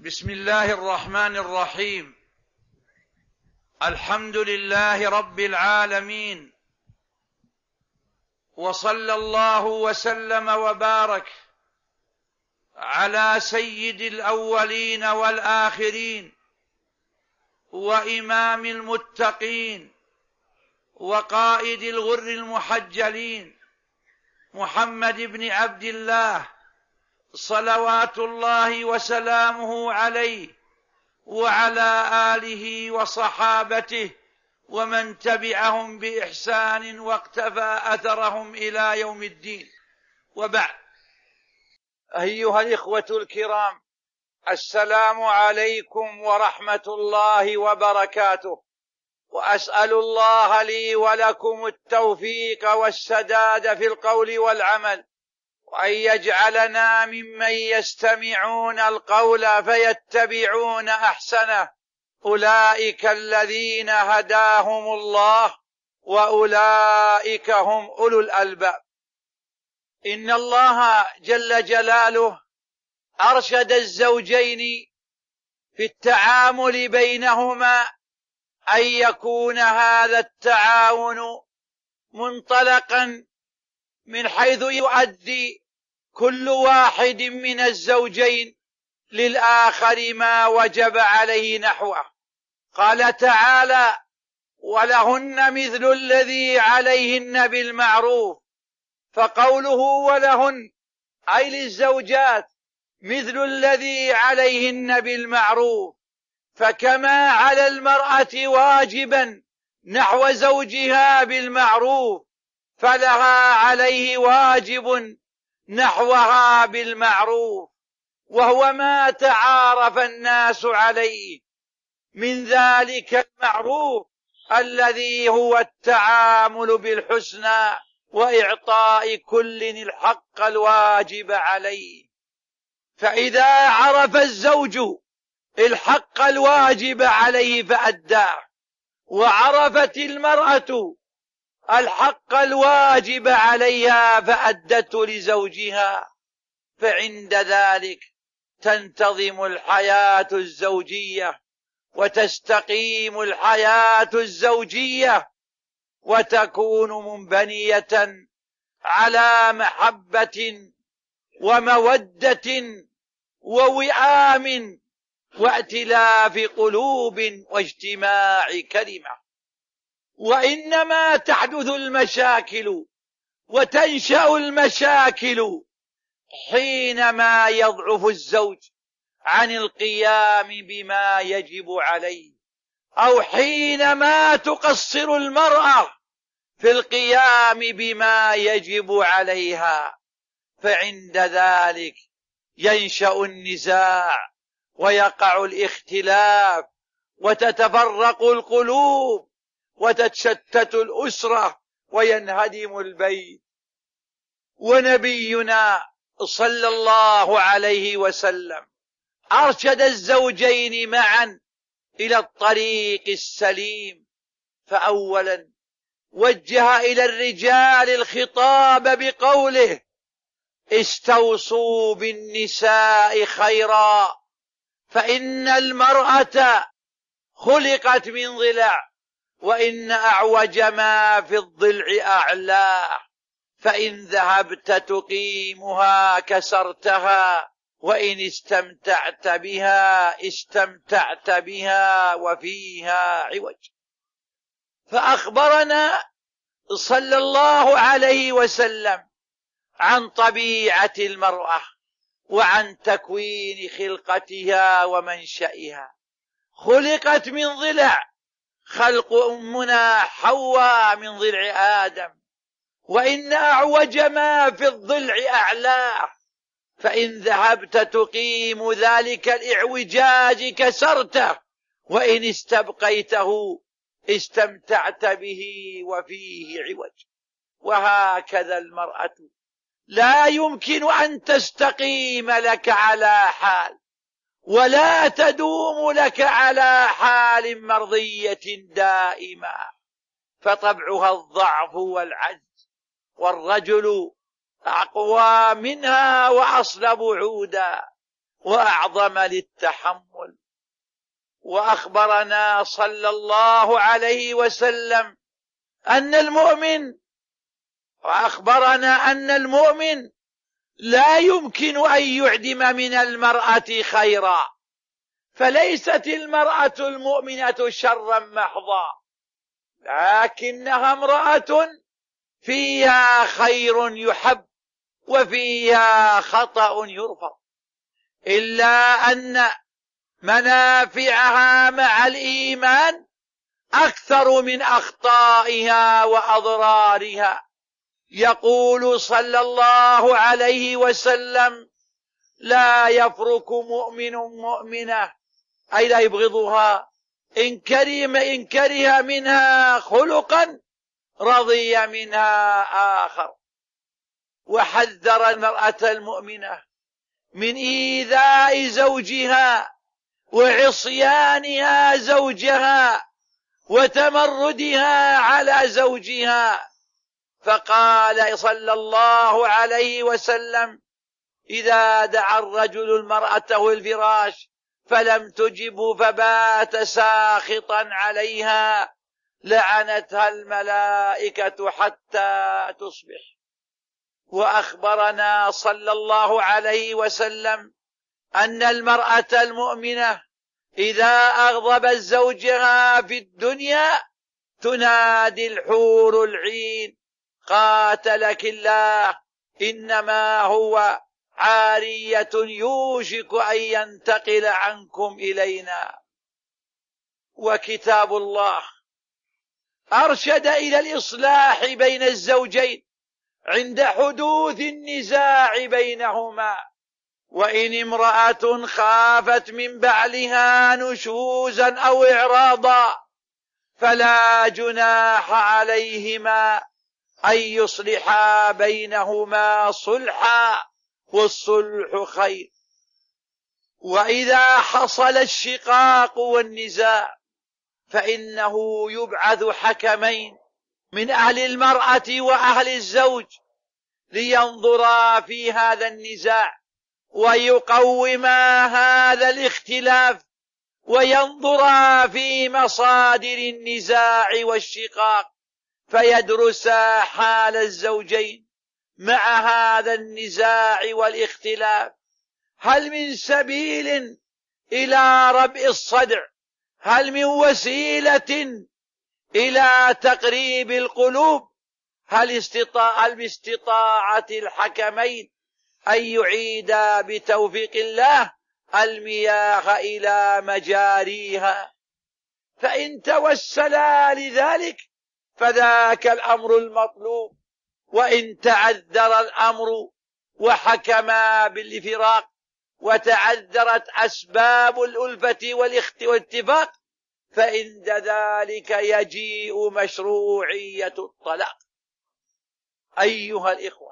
بسم الله الرحمن الرحيم. الحمد لله رب العالمين، وصلى الله وسلم وبارك على سيد الأولين والآخرين وإمام المتقين وقائد الغر المحجلين محمد بن عبد الله صلوات الله وسلامه عليه وعلى آله وصحابته ومن تبعهم بإحسان واقتفى أثرهم إلى يوم الدين، وبعد. أيها الإخوة الكرام، السلام عليكم ورحمة الله وبركاته، وأسأل الله لي ولكم التوفيق والسداد في القول والعمل، وأن يجعلنا ممن يستمعون القول فيتبعون أحسنه، أولئك الذين هداهم الله وأولئك هم أولو الألباب. إن الله جل جلاله أرشد الزوجين في التعامل بينهما أن يكون هذا التعاون منطلقا من حيث يؤدي كل واحد من الزوجين للآخر ما وجب عليه نحوه. قال تعالى: ولهن مثل الذي عليهن بالمعروف، فقوله ولهن أي للزوجات مثل الذي عليهن بالمعروف، فكما على المرأة واجبا نحو زوجها بالمعروف، فلها عليه واجب نحوها بالمعروف، وهو ما تعارف الناس عليه من ذلك المعروف الذي هو التعامل بالحسنى وإعطاء كل الحق الواجب عليه. فإذا عرف الزوج الحق الواجب عليه فأداه، وعرفت المرأة الحق الواجب عليها فأدته لزوجها، فعند ذلك تنتظم الحياة الزوجية وتستقيم الحياة الزوجية، وتكون منبنية على محبة ومودة ووئام وائتلاف قلوب واجتماع كلمة. وإنما تحدث المشاكل وتنشأ المشاكل حينما يضعف الزوج عن القيام بما يجب عليه، أو حينما تقصر المرأة في القيام بما يجب عليها، فعند ذلك ينشأ النزاع ويقع الاختلاف وتتفرق القلوب وتتشتت الأسرة وينهدم البيت. ونبينا صلى الله عليه وسلم أرشد الزوجين معا إلى الطريق السليم، فأولا وجه إلى الرجال الخطاب بقوله: استوصوا بالنساء خيرا، فإن المرأة خلقت من ضلع، وإن أعوج ما في الضلع أعلاه، فإن ذهبت تقيمها كسرتها، وإن استمتعت بها وفيها عوج. فأخبرنا صلى الله عليه وسلم عن طبيعة المرأة وعن تكوين خلقتها ومنشئها. خلقت من ضلع، خلق أمنا حواء من ضلع آدم، وإن أعوج ما في الضلع أعلاه، فإن ذهبت تقيم ذلك الإعوجاج كسرته، وإن استبقيته استمتعت به وفيه عوج. وهكذا المرأة لا يمكن أن تستقيم لك على حال، ولا تدوم لك على حال مرضية دائمة، فطبعها الضعف والعجز، والرجل أقوى منها وأصلب عودا، وأعظم للتحمل. وأخبرنا صلى الله عليه وسلم أن المؤمن لا يمكن أن يعدم من المرأة خيرا، فليست المرأة المؤمنة شرا محضا، لكنها امرأة فيها خير يحب وفيها خطأ يرفض، إلا أن منافعها مع الإيمان أكثر من أخطائها وأضرارها. يقول صلى الله عليه وسلم: لا يفرك مؤمن مؤمنة، أي لا يبغضها، إن كره منها خلقا رضي منها آخر. وحذر المرأة المؤمنة من إيذاء زوجها وعصيانها زوجها وتمردها على زوجها، فقال صلى الله عليه وسلم: إذا دعا الرجل المرأة الفراش فلم تجبه فبات ساخطا عليها لعنتها الملائكة حتى تصبح. وأخبرنا صلى الله عليه وسلم أن المرأة المؤمنة إذا أغضبت زوجها في الدنيا تنادي الحور العين: قاتلك الله، إنما هو عارية يوشك أن ينتقل عنكم إلينا. وكتاب الله أرشد إلى الإصلاح بين الزوجين عند حدوث النزاع بينهما، وإن امرأة خافت من بعلها نشوزا أو إعراضا فلا جناح عليهما أن يصلحا بينهما صلحا، والصلح خير. وإذا حصل الشقاق والنزاع فإنه يبعث حكمين من أهل المرأة وأهل الزوج لينظرا في هذا النزاع ويقوما هذا الاختلاف، وينظرا في مصادر النزاع والشقاق، فيدرسا حال الزوجين مع هذا النزاع والاختلاف. هل من سبيل إلى ربء الصدع؟ هل من وسيلة إلى تقريب القلوب؟ هل باستطاعة الحكمين أن يعيدا بتوفيق الله المياه إلى مجاريها؟ فإن توسلا لذلك فذاك الأمر المطلوب. وإن تعذر الأمر وحكما بالفراق وتعذرت أسباب الألفة والاتفاق فإن ذلك يجيء مشروعية الطلاق. أيها الإخوة،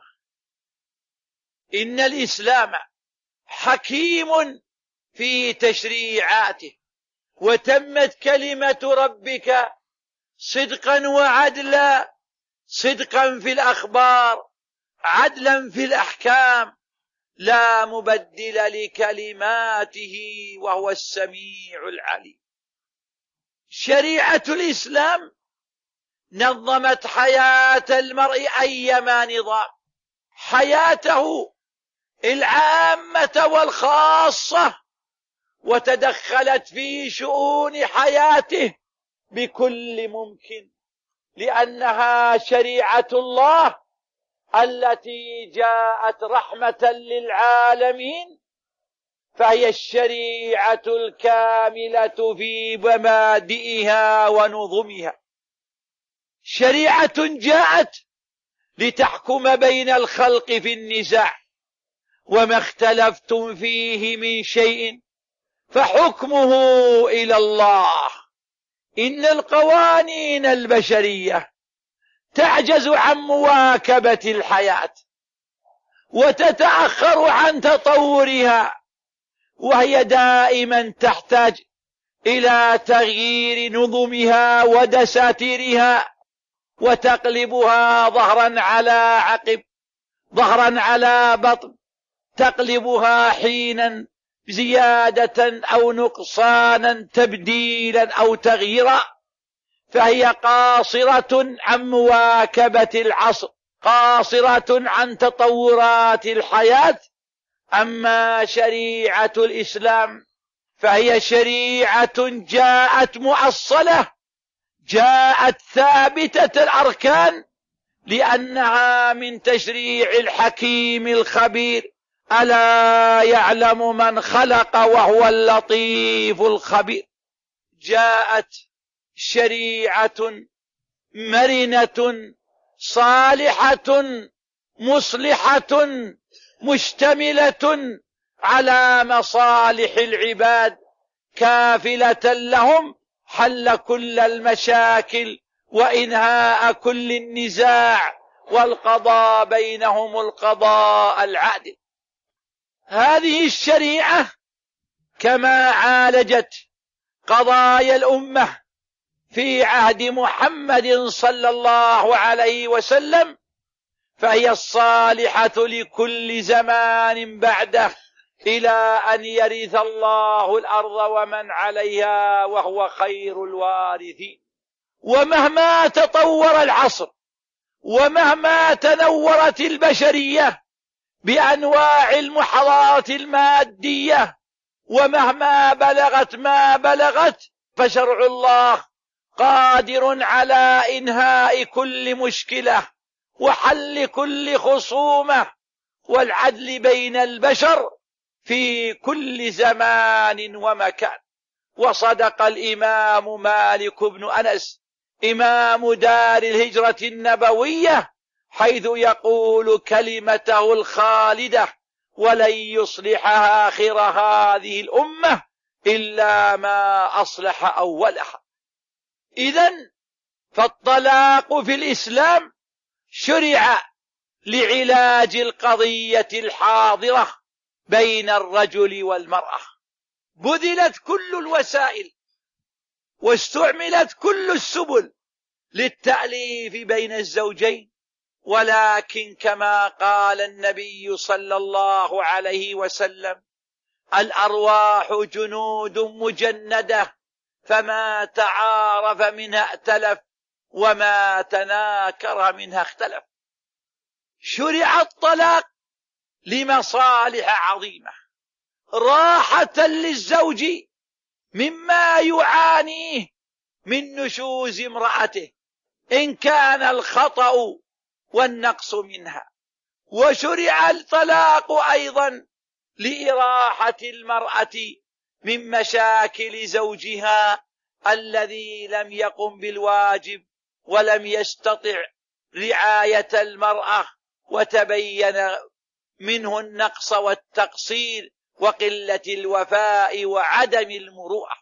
إن الإسلام حكيم في تشريعاته، وتمت كلمة ربك صدقا وعدلا، صدقا في الأخبار، عدلا في الأحكام، لا مبدل لكلماته وهو السميع العليم. شريعة الإسلام نظمت حياة المرء أيما نظام، حياته العامة والخاصة، وتدخلت في شؤون حياته بكل ممكن، لأنها شريعة الله التي جاءت رحمة للعالمين، فهي الشريعة الكاملة في مبادئها ونظمها، شريعة جاءت لتحكم بين الخلق في النزاع، وما اختلفتم فيه من شيء فحكمه إلى الله. إن القوانين البشرية تعجز عن مواكبة الحياة وتتأخر عن تطورها، وهي دائما تحتاج إلى تغيير نظمها ودساتيرها، وتقلبها ظهرا على عقب، ظهرا على بطن، تقلبها حينا زيادة أو نقصانا، تبديلا أو تغييرا، فهي قاصرة عن مواكبة العصر، قاصرة عن تطورات الحياة. أما شريعة الإسلام فهي شريعة جاءت مؤصلة، جاءت ثابتة الأركان، لأنها من تشريع الحكيم الخبير. ألا يعلم من خلق وهو اللطيف الخبير. جاءت شريعة مرنة صالحة مصلحة مشتملة على مصالح العباد، كافلة لهم حل كل المشاكل وإنهاء كل النزاع والقضاء بينهم القضاء العادل. هذه الشريعة كما عالجت قضايا الأمة في عهد محمد صلى الله عليه وسلم، فهي الصالحة لكل زمان بعده إلى أن يرث الله الأرض ومن عليها وهو خير الوارثين. ومهما تطور العصر، ومهما تنورت البشرية بأنواع المحاضرات المادية، ومهما بلغت ما بلغت، فشرع الله قادر على إنهاء كل مشكلة وحل كل خصومة والعدل بين البشر في كل زمان ومكان. وصدق الإمام مالك بن أنس إمام دار الهجرة النبوية حيث يقول كلمته الخالدة: ولن يصلح آخر هذه الأمة إلا ما أصلح أولها. إذن فالطلاق في الإسلام شرع لعلاج القضية الحاضرة بين الرجل والمرأة. بذلت كل الوسائل واستعملت كل السبل للتأليف بين الزوجين، ولكن كما قال النبي صلى الله عليه وسلم: الأرواح جنود مجندة، فما تعارف منها ائتلف، وما تناكر منها اختلف. شرع الطلاق لمصالح عظيمة: راحة للزوج مما يعانيه من نشوز امرأته إن كان الخطأ والنقص منها. وشرع الطلاق أيضا لإراحة المرأة من مشاكل زوجها الذي لم يقم بالواجب ولم يستطع رعاية المرأة، وتبين منه النقص والتقصير وقلة الوفاء وعدم المروءة.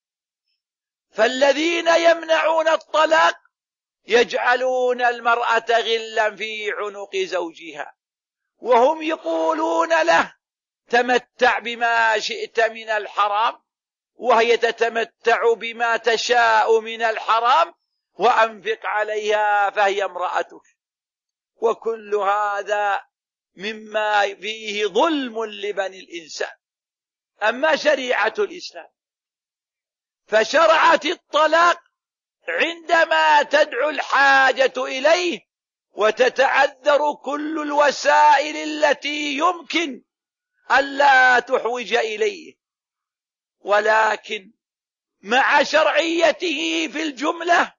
فالذين يمنعون الطلاق يجعلون المرأة غلا في عنق زوجها، وهم يقولون له: تمتع بما شئت من الحرام، وهي تتمتع بما تشاء من الحرام، وأنفق عليها فهي امرأتك. وكل هذا مما فيه ظلم لبني الإنسان. أما شريعة الإسلام فشرعت الطلاق عندما تدعو الحاجة إليه وتتعذر كل الوسائل التي يمكن ألا تحوج إليه. ولكن مع شرعيته في الجملة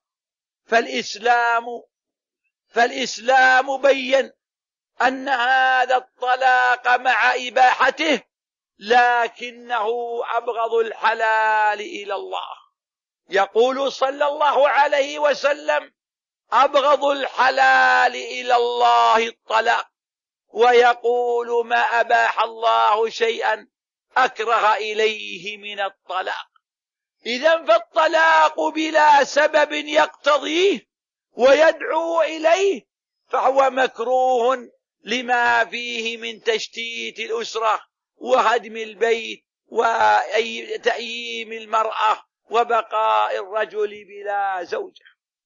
فالإسلام بين أن هذا الطلاق مع إباحته لكنه أبغض الحلال إلى الله. يقول صلى الله عليه وسلم: أبغض الحلال إلى الله الطلاق. ويقول: ما أباح الله شيئا أكره إليه من الطلاق. إذن فالطلاق بلا سبب يقتضيه ويدعو إليه فهو مكروه لما فيه من تشتيت الأسرة وهدم البيت وتأييم المرأة وبقاء الرجل بلا زوجة.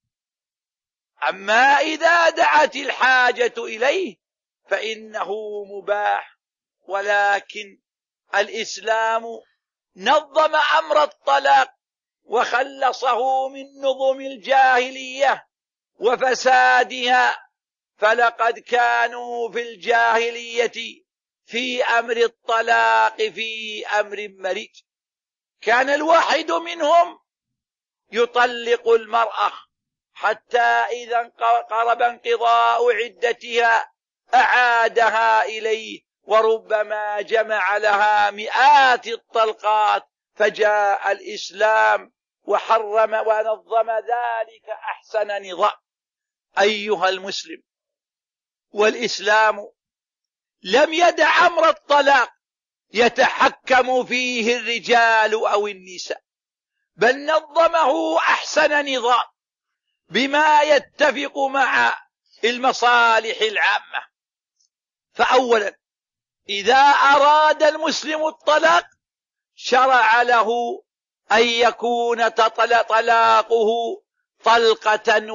أما إذا دعت الحاجة إليه فإنه مباح، ولكن الإسلام نظم أمر الطلاق وخلصه من نظم الجاهلية وفسادها، فلقد كانوا في الجاهلية في أمر الطلاق في أمر مريج. كان الواحد منهم يطلق المرأة حتى إذا قرب انقضاء عدتها أعادها إليه، وربما جمع لها مئات الطلقات. فجاء الإسلام وحرم ونظم ذلك أحسن نظام. أيها المسلم، والإسلام لم يدع أمر الطلاق يتحكم فيه الرجال أو النساء، بل نظمه أحسن نظام بما يتفق مع المصالح العامة. فأولا، إذا أراد المسلم الطلاق شرع له أن يكون طلاقه طلقة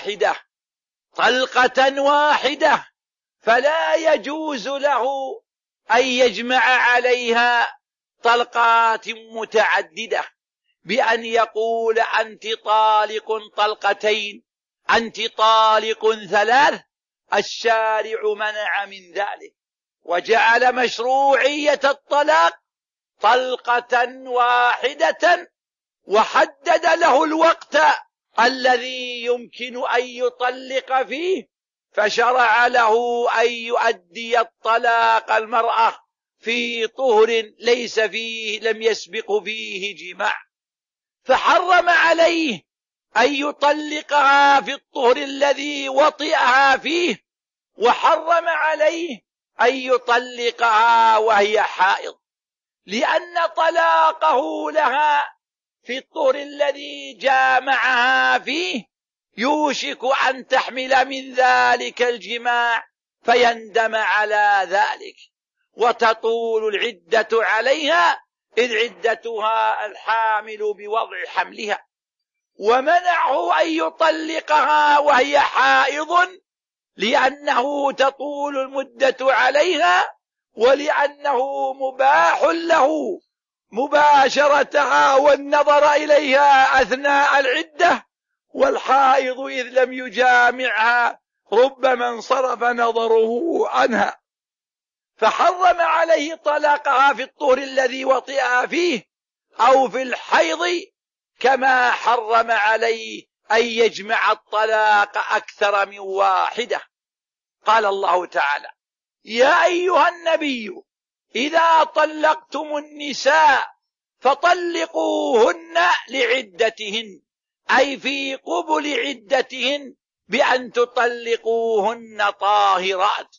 واحدة، فلا يجوز له أن يجمع عليها طلقات متعددة بأن يقول أنت طالق طلقتين، أنت طالق ثلاث. الشارع منع من ذلك وجعل مشروعية الطلاق طلقة واحدة، وحدد له الوقت الذي يمكن أن يطلق فيه، فشرع له أن يؤدي الطلاق المرأة في طهر ليس فيه لم يسبق فيه جماع، فحرم عليه أن يطلقها في الطهر الذي وطئها فيه، وحرم عليه أن يطلقها وهي حائض، لأن طلاقه لها في الطهر الذي جامعها فيه يوشك أن تحمل من ذلك الجماع فيندم على ذلك، وتطول العدة عليها، إذ عدتها الحامل بوضع حملها. ومنعه أن يطلقها وهي حائض لأنه تطول المدة عليها، ولأنه مباح له مباشرتها والنظر إليها أثناء العدة، والحائض إذ لم يجامعها ربما انصرف نظره عنها، فحرم عليه طلاقها في الطهر الذي وطئها فيه أو في الحيض، كما حرم عليه أن يجمع الطلاق أكثر من واحدة. قال الله تعالى: يا أيها النبي إذا طلقتم النساء فطلقوهن لعدتهن، أي في قبل عدتهن، بأن تطلقوهن طاهرات.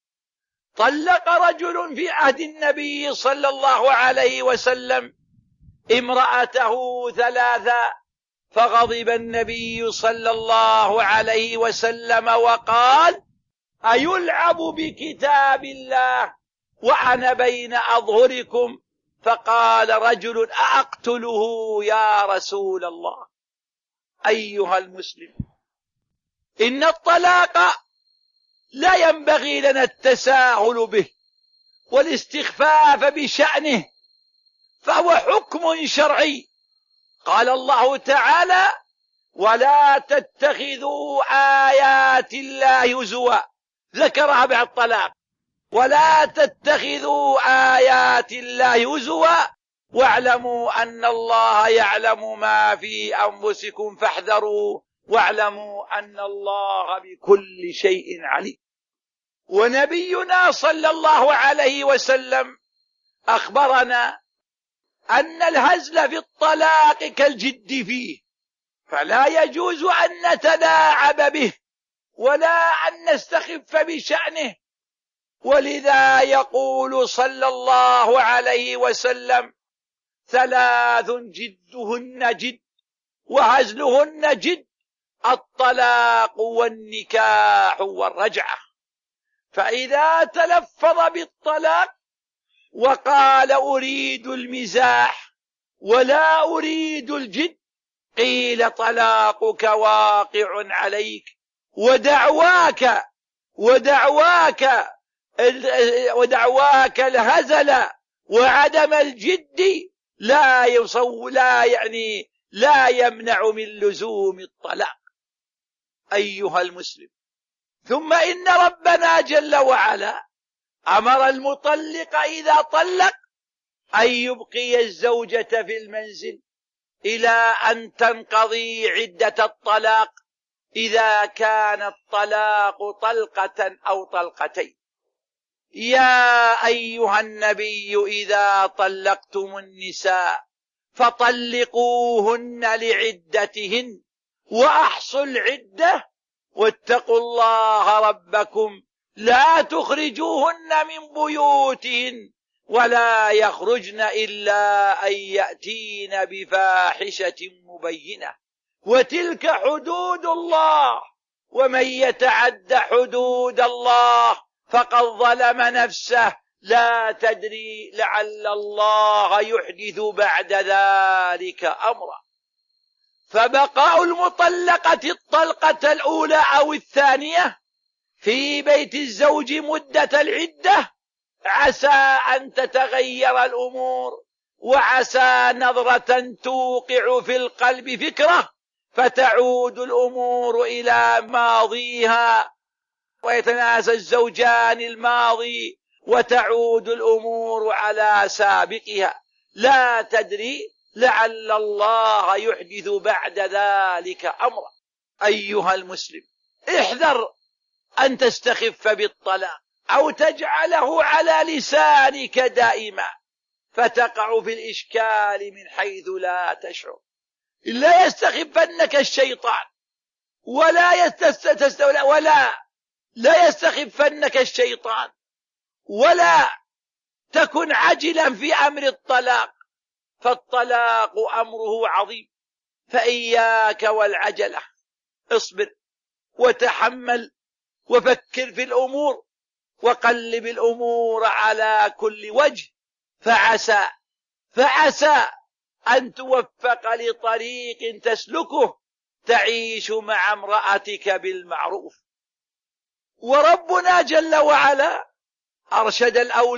طلق رجل في عهد النبي صلى الله عليه وسلم امرأته ثلاثا، فغضب النبي صلى الله عليه وسلم وقال: أيلعب بكتاب الله وأنا بين أظهركم؟ فقال رجل: أأقتله يا رسول الله؟ أيها المسلم، إن الطلاق لا ينبغي لنا التساهل به والاستخفاف بشأنه، فهو حكم شرعي. قال الله تعالى: ولا تتخذوا آيات الله هزوا، ذكرها بعد الطلاق: ولا تتخذوا آيات الله هزوا واعلموا أن الله يعلم ما في أنفسكم فاحذروا واعلموا أن الله بكل شيء عليم. ونبينا صلى الله عليه وسلم أخبرنا أن الهزل في الطلاق كالجد فيه، فلا يجوز أن نتلاعب به ولا أن نستخف بشأنه. ولذا يقول صلى الله عليه وسلم: ثلاث جدهن جد وهزلهن جد: الطلاق والنكاح والرجعة. فإذا تلفظ بالطلاق وقال أريد المزاح ولا أريد الجد، قيل طلاقك واقع عليك، ودعواك الهزل وعدم الجد لا يمنع من لزوم الطلاق. أيها المسلم، ثم إن ربنا جل وعلا أمر المطلق إذا طلق أن يبقي الزوجة في المنزل إلى أن تنقضي عدة الطلاق، إذا كان الطلاق طلقة أو طلقتين. يا أيها النبي إذا طلقتم النساء فطلقوهن لعدتهن وأحصوا العدة واتقوا الله ربكم لا تخرجوهن من بيوتهن ولا يخرجن إلا أن يأتين بفاحشة مبينة وتلك حدود الله ومن يتعد حدود الله فقد ظلم نفسه لا تدري لعل الله يحدث بعد ذلك أمرا. فبقاء المطلقة الطلقة الأولى أو الثانية في بيت الزوج مدة العدة عسى أن تتغير الأمور، وعسى نظرة توقع في القلب فكرة فتعود الأمور إلى ماضيها ويتناسى الزوجان الماضي وتعود الأمور على سابقها، لا تدري لعل الله يحدث بعد ذلك أمرا. أيها المسلم، احذر أن تستخف بالطلاق أو تجعله على لسانك دائما فتقع في الإشكال من حيث لا تشعر. لا يستخفنك الشيطان لا يستخفنك الشيطان ولا تكن عجلا في أمر الطلاق، فالطلاق أمره عظيم، فإياك والعجلة. اصبر وتحمل وفكر في الأمور وقلب الأمور على كل وجه، فعسى أن توفق لطريق تسلكه تعيش مع امرأتك بالمعروف. وربنا جل وعلا أرشد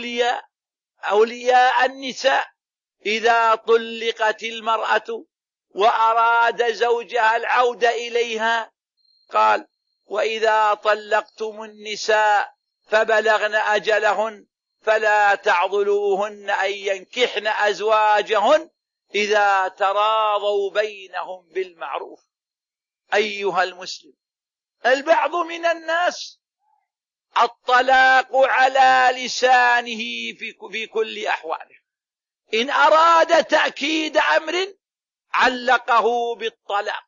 أولياء النساء إذا طلقت المرأة وأراد زوجها العودة إليها قال: وإذا طلقتم النساء فبلغن أجلهن فلا تعضلوهن أن ينكحن أزواجهن إذا تراضوا بينهم بالمعروف. أيها المسلم، البعض من الناس الطلاق على لسانه في كل أحواله، إن أراد تأكيد أمر علقه بالطلاق،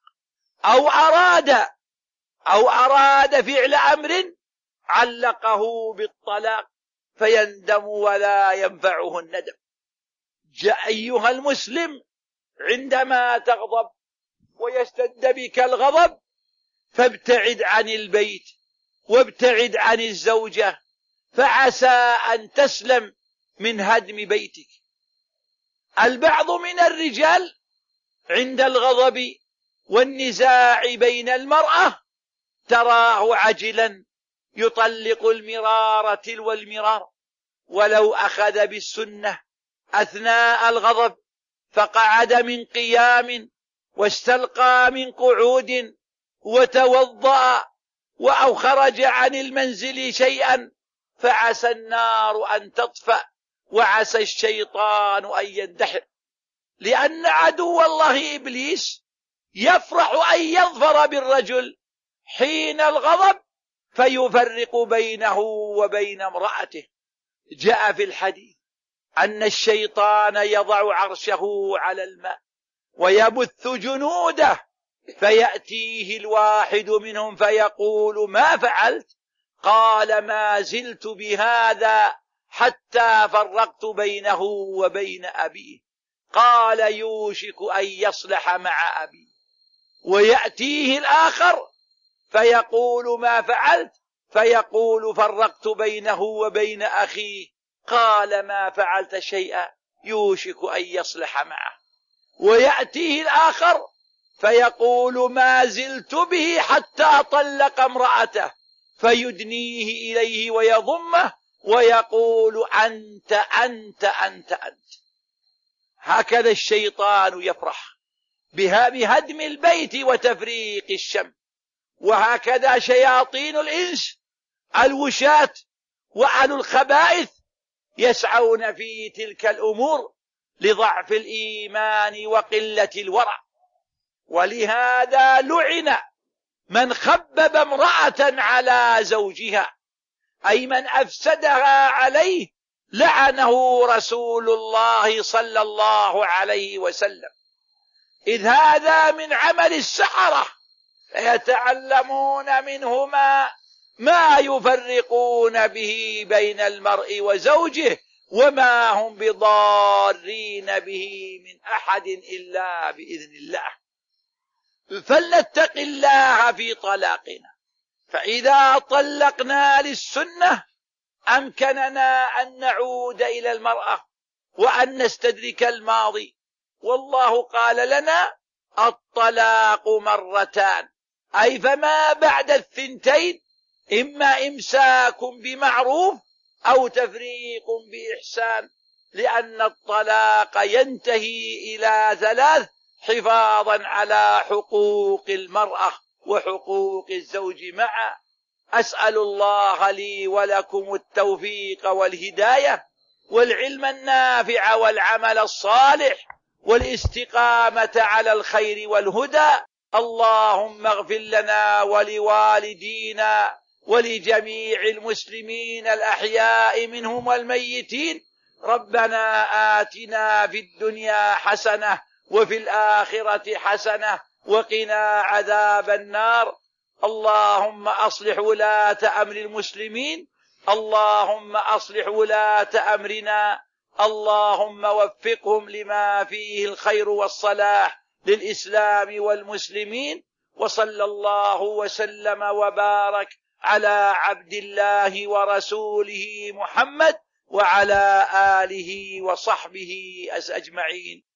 أو أراد فعل أمر علقه بالطلاق فيندم ولا ينفعه الندم. أيها المسلم، عندما تغضب ويشتد بك الغضب فابتعد عن البيت وابتعد عن الزوجة، فعسى أن تسلم من هدم بيتك. البعض من الرجال عند الغضب والنزاع بين المرأة تراه عجلا يطلق المرار تلو المرار، ولو أخذ بالسنة أثناء الغضب فقعد من قيام واستلقى من قعود وتوضأ أو خرج عن المنزل شيئا فعسى النار أن تطفأ وعسى الشيطان أن يندحر، لأن عدو الله إبليس يفرح أن يظفر بالرجل حين الغضب فيفرق بينه وبين امرأته. جاء في الحديث أن الشيطان يضع عرشه على الماء ويبث جنوده، فيأتيه الواحد منهم فيقول: ما فعلت؟ قال: ما زلت بهذا حتى فرقت بينه وبين أبيه. قال: يوشك أن يصلح مع أبيه. ويأتيه الآخر فيقول: ما فعلت؟ فيقول: فرقت بينه وبين أخيه. قال: ما فعلت شيئا، يوشك أن يصلح معه. ويأتيه الآخر فيقول: ما زلت به حتى طلق امرأته، فيدنيه إليه ويضمه ويقول أنت أنت أنت أنت. هكذا الشيطان يفرح بهدم البيت وتفريق الشمل، وهكذا شياطين الإنس الوشاة وأهل الخبائث يسعون في تلك الأمور لضعف الإيمان وقلة الورع. ولهذا لعن من خبب امرأة على زوجها، أي من أفسدها عليه، لعنه رسول الله صلى الله عليه وسلم. إذ هذا من عمل السحرة، فيتعلمون منهما ما يفرقون به بين المرء وزوجه، وما هم بضارين به من أحد إلا بإذن الله. فلنتق الله في طلاقنا، فإذا طلقنا للسنة أمكننا أن نعود إلى المرأة وأن نستدرك الماضي، والله قال لنا الطلاق مرتان، أي فما بعد الثنتين إما إمساك بمعروف أو تفريق بإحسان، لأن الطلاق ينتهي إلى 3 حفاظا على حقوق المرأة وحقوق الزوج معا. أسأل الله لي ولكم التوفيق والهداية والعلم النافع والعمل الصالح والاستقامة على الخير والهدى. اللهم اغفر لنا ولوالدينا ولجميع المسلمين الأحياء منهم والميتين. ربنا آتنا في الدنيا حسنة وفي الآخرة حسنة وقنا عذاب النار. اللهم أصلح ولاة أمر المسلمين، اللهم أصلح ولاة أمرنا، اللهم وفقهم لما فيه الخير والصلاح للإسلام والمسلمين. وصلى الله وسلم وبارك على عبد الله ورسوله محمد وعلى آله وصحبه أجمعين.